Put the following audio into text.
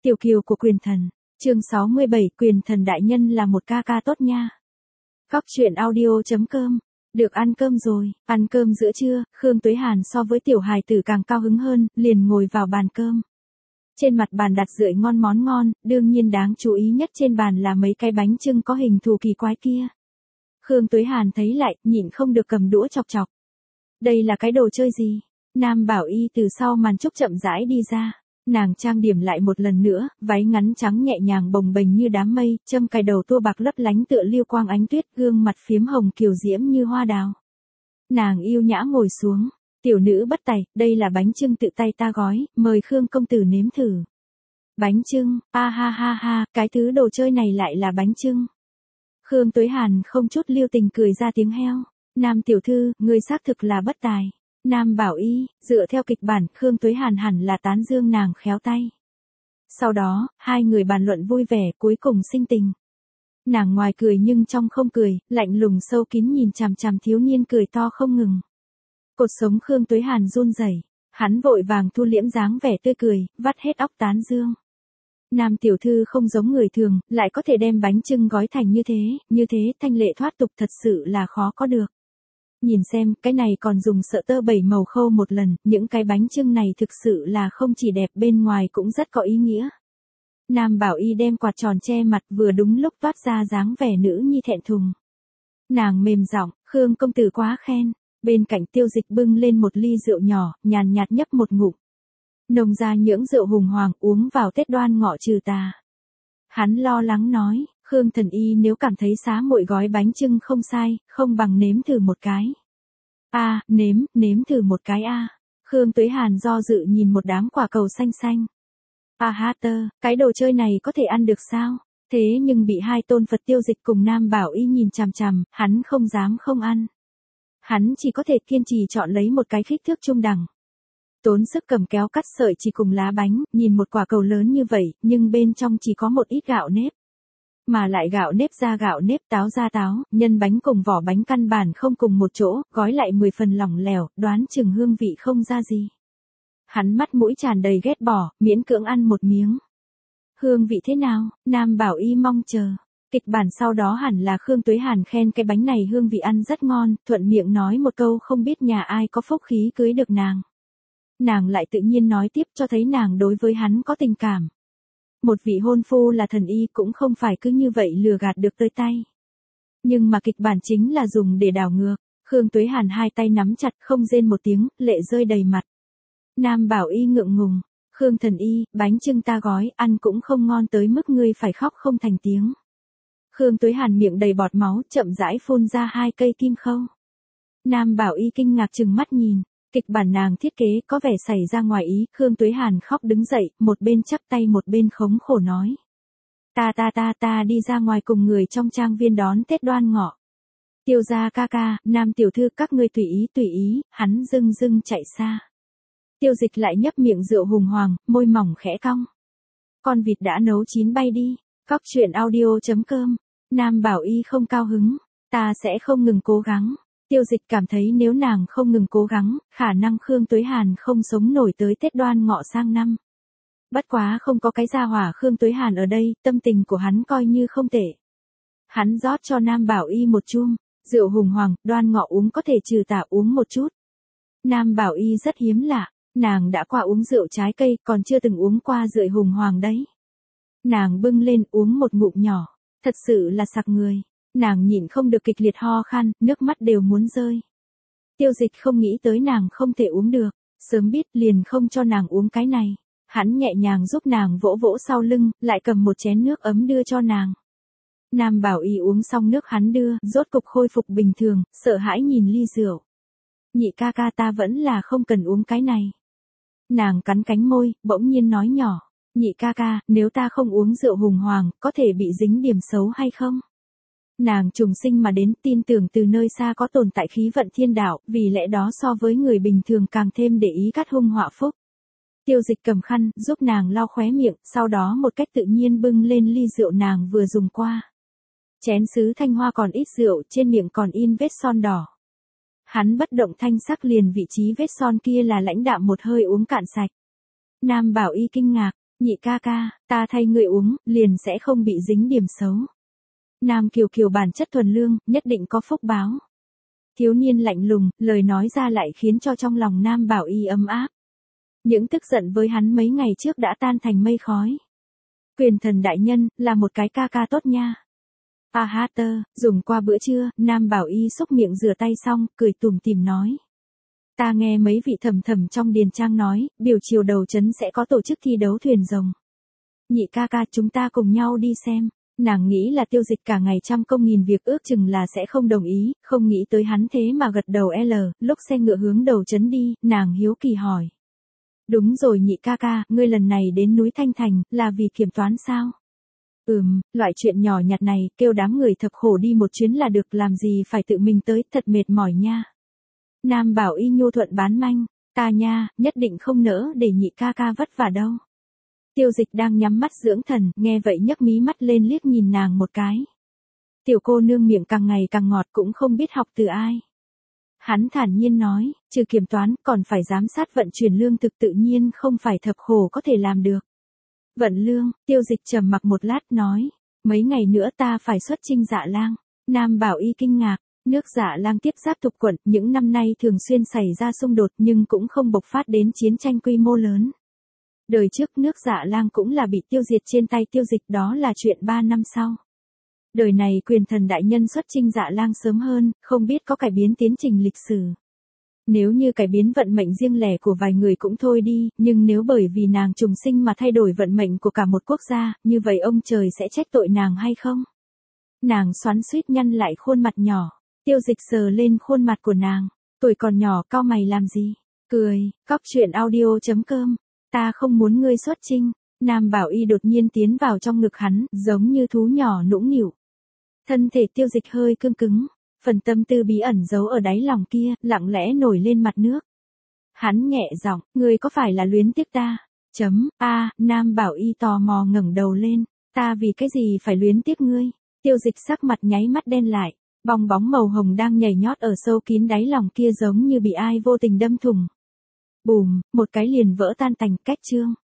Tiểu kiều của quyền thần, chương 67, quyền thần đại nhân là một ca ca tốt nha. Góc truyện audio.com. Được ăn cơm rồi, ăn cơm giữa trưa, Khương Tuế Hàn so với tiểu hài tử càng cao hứng hơn, liền ngồi vào bàn cơm. Trên mặt bàn đặt rượi ngon món ngon, đương nhiên đáng chú ý nhất trên bàn là mấy cái bánh chưng có hình thù kỳ quái kia. Khương Tuế Hàn thấy lại, nhịn không được cầm đũa chọc chọc. Đây là cái đồ chơi gì? Nam Bảo Y từ sau màn trúc chậm rãi đi ra. Nàng trang điểm lại một lần nữa, váy ngắn trắng nhẹ nhàng bồng bềnh như đám mây, châm cài đầu tua bạc lấp lánh tựa liêu quang ánh tuyết, gương mặt phiếm hồng kiều diễm như hoa đào. Nàng yêu nhã ngồi xuống, tiểu nữ bất tài, đây là bánh chưng tự tay ta gói, mời Khương công tử nếm thử. Bánh chưng, a ha ha ha, cái thứ đồ chơi này lại là bánh chưng. Khương Tuế Hàn không chút lưu tình cười ra tiếng heo. Nam tiểu thư, ngươi xác thực là bất tài. Nam Bảo Y, dựa theo kịch bản, Khương Tuế Hàn hẳn là tán dương nàng khéo tay. Sau đó, hai người bàn luận vui vẻ, cuối cùng sinh tình. Nàng ngoài cười nhưng trong không cười, lạnh lùng sâu kín nhìn chằm chằm thiếu niên cười to không ngừng. Cột sống Khương Tuế Hàn run rẩy, hắn vội vàng thu liễm dáng vẻ tươi cười, vắt hết óc tán dương. Nam tiểu thư không giống người thường, lại có thể đem bánh chưng gói thành như thế thanh lệ thoát tục thật sự là khó có được. Nhìn xem, cái này còn dùng sợi tơ 7 màu khâu một lần, những cái bánh chưng này thực sự là không chỉ đẹp bên ngoài cũng rất có ý nghĩa. Nam Bảo Y đem quạt tròn che mặt vừa đúng lúc toát ra dáng vẻ nữ nhi thẹn thùng. Nàng mềm giọng, Khương công tử quá khen, bên cạnh Tiêu Dịch bưng lên một ly rượu nhỏ, nhàn nhạt nhấp một ngụm. Nồng ra những rượu hùng hoàng uống vào Tết Đoan Ngọ trừ tà. Hắn lo lắng nói, Khương thần y nếu cảm thấy xá muội gói bánh chưng không sai, không bằng nếm thử một cái. Nếm thử một cái a. Khương Tuế Hàn do dự nhìn một đám quả cầu xanh xanh. Cái đồ chơi này có thể ăn được sao? Thế nhưng bị hai tôn Phật Tiêu Dịch cùng Nam Bảo Y nhìn chằm chằm, hắn không dám không ăn. Hắn chỉ có thể kiên trì chọn lấy một cái kích thước trung đẳng. Tốn sức cầm kéo cắt sợi chỉ cùng lá bánh, nhìn một quả cầu lớn như vậy, nhưng bên trong chỉ có một ít gạo nếp. Mà lại gạo nếp ra gạo nếp, táo ra táo, nhân bánh cùng vỏ bánh căn bản không cùng một chỗ, gói lại 10 phần lỏng lẻo, đoán chừng hương vị không ra gì. Hắn mắt mũi tràn đầy ghét bỏ, miễn cưỡng ăn một miếng. Hương vị thế nào? Nam Bảo Y mong chờ. Kịch bản sau đó hẳn là Khương Tuế Hàn khen cái bánh này hương vị ăn rất ngon, thuận miệng nói một câu không biết nhà ai có phúc khí cưới được nàng. Nàng lại tự nhiên nói tiếp cho thấy nàng đối với hắn có tình cảm. Một vị hôn phu là thần y cũng không phải cứ như vậy lừa gạt được tới tay. Nhưng mà kịch bản chính là dùng để đảo ngược. Khương Tuế Hàn hai tay nắm chặt không rên một tiếng, lệ rơi đầy mặt. Nam Bảo Y ngượng ngùng. Khương thần y, bánh chưng ta gói, ăn cũng không ngon tới mức ngươi phải khóc không thành tiếng. Khương Tuế Hàn miệng đầy bọt máu, chậm rãi phun ra hai cây kim khâu. Nam Bảo Y kinh ngạc trừng mắt nhìn. Kịch bản nàng thiết kế có vẻ xảy ra ngoài ý, Khương Tuế Hàn khóc đứng dậy, một bên chắp tay một bên khống khổ nói. Ta đi ra ngoài cùng người trong trang viên đón Tết Đoan Ngọ. Tiêu gia ca ca, Nam tiểu thư các ngươi tùy ý, hắn dưng chạy xa. Tiêu Dịch lại nhấp miệng rượu hùng hoàng, môi mỏng khẽ cong. Con vịt đã nấu chín bay đi, góc truyện audio.com. Nam Bảo Y không cao hứng, ta sẽ không ngừng cố gắng. Tiêu Dịch cảm thấy nếu nàng không ngừng cố gắng, khả năng Khương Tuế Hàn không sống nổi tới Tết Đoan Ngọ sang năm. Bất quá không có cái gia hỏa Khương Tuế Hàn ở đây, tâm tình của hắn coi như không tệ. Hắn rót cho Nam Bảo Y một chum, rượu hùng hoàng, Đoan Ngọ uống có thể trừ tà uống một chút. Nam Bảo Y rất hiếm lạ, nàng đã qua uống rượu trái cây, còn chưa từng uống qua rượu hùng hoàng đấy. Nàng bưng lên uống một ngụm nhỏ, thật sự là sặc người. Nàng nhịn không được kịch liệt ho khan, nước mắt đều muốn rơi. Tiêu Dịch không nghĩ tới nàng không thể uống được, sớm biết liền không cho nàng uống cái này. Hắn nhẹ nhàng giúp nàng vỗ vỗ sau lưng, lại cầm một chén nước ấm đưa cho nàng. Nam Bảo Y uống xong nước hắn đưa, rốt cục khôi phục bình thường, sợ hãi nhìn ly rượu. Nhị ca ca ta vẫn là không cần uống cái này. Nàng cắn cánh môi, bỗng nhiên nói nhỏ. Nhị ca ca, nếu ta không uống rượu hùng hoàng, có thể bị dính điểm xấu hay không? Nàng trùng sinh mà đến tin tưởng từ nơi xa có tồn tại khí vận thiên đạo, vì lẽ đó so với người bình thường càng thêm để ý cắt hung họa phúc. Tiêu Dịch cầm khăn, giúp nàng lau khóe miệng, sau đó một cách tự nhiên bưng lên ly rượu nàng vừa dùng qua. Chén sứ thanh hoa còn ít rượu, trên miệng còn in vết son đỏ. Hắn bất động thanh sắc liền vị trí vết son kia là lãnh đạm một hơi uống cạn sạch. Nam Bảo Y kinh ngạc, Nhị ca ca, ta thay ngươi uống, liền sẽ không bị dính điểm xấu. Nam Kiều Kiều bản chất thuần lương, nhất định có phúc báo. Thiếu niên lạnh lùng, lời nói ra lại khiến cho trong lòng Nam Bảo Y ấm áp. Những tức giận với hắn mấy ngày trước đã tan thành mây khói. Quyền thần đại nhân, là một cái ca ca tốt nha. Dùng qua bữa trưa, Nam Bảo Y xúc miệng rửa tay xong, cười tủm tỉm nói. Ta nghe mấy vị thầm thầm trong điền trang nói, biểu chiều đầu trấn sẽ có tổ chức thi đấu thuyền rồng. Nhị ca ca chúng ta cùng nhau đi xem. Nàng nghĩ là Tiêu Dịch cả ngày trăm công nghìn việc ước chừng là sẽ không đồng ý, không nghĩ tới hắn thế mà gật đầu lúc xe ngựa hướng đầu trấn đi, nàng hiếu kỳ hỏi. Đúng rồi nhị ca ca, ngươi lần này đến núi Thanh Thành, là vì kiểm toán sao? Loại chuyện nhỏ nhặt này, kêu đám người thập khổ đi một chuyến là được, làm gì phải tự mình tới, thật mệt mỏi nha. Nam Bảo Y nhu thuận bán manh, ta nha, nhất định không nỡ để nhị ca ca vất vả đâu. Tiêu Dịch đang nhắm mắt dưỡng thần, nghe vậy nhấc mí mắt lên liếc nhìn nàng một cái. Tiểu cô nương miệng càng ngày càng ngọt cũng không biết học từ ai. Hắn thản nhiên nói, trừ kiểm toán còn phải giám sát vận chuyển lương thực, tự nhiên không phải thập khổ có thể làm được. Vận lương, Tiêu Dịch trầm mặc một lát nói, mấy ngày nữa ta phải xuất chinh Dạ Lang. Nam Bảo Y kinh ngạc, nước Dạ Lang tiếp giáp Thục quận, những năm nay thường xuyên xảy ra xung đột nhưng cũng không bộc phát đến chiến tranh quy mô lớn. Đời trước nước Dạ Lang cũng là bị tiêu diệt trên tay Tiêu Dịch, đó là chuyện 3 năm sau. Đời này quyền thần đại nhân xuất chinh Dạ Lang sớm hơn, không biết có cải biến tiến trình lịch sử. Nếu như cải biến vận mệnh riêng lẻ của vài người cũng thôi đi, nhưng nếu bởi vì nàng trùng sinh mà thay đổi vận mệnh của cả một quốc gia, như vậy ông trời sẽ trách tội nàng hay không? Nàng xoắn xuýt nhăn lại khuôn mặt nhỏ, Tiêu Dịch sờ lên khuôn mặt của nàng, tuổi còn nhỏ cau mày làm gì? Cười, coctruyện.audio.com, ta không muốn ngươi xuất chinh. Nam Bảo Y đột nhiên tiến vào trong ngực hắn, giống như thú nhỏ nũng nịu. Thân thể Tiêu Dịch hơi cương cứng, phần tâm tư bí ẩn giấu ở đáy lòng kia, lặng lẽ nổi lên mặt nước. Hắn nhẹ giọng, ngươi có phải là luyến tiếc ta? Nam Bảo Y tò mò ngẩng đầu lên, ta vì cái gì phải luyến tiếc ngươi? Tiêu Dịch sắc mặt nháy mắt đen lại, bong bóng màu hồng đang nhảy nhót ở sâu kín đáy lòng kia giống như bị ai vô tình đâm thủng. Bùm, một cái liền vỡ tan tành, cách chương.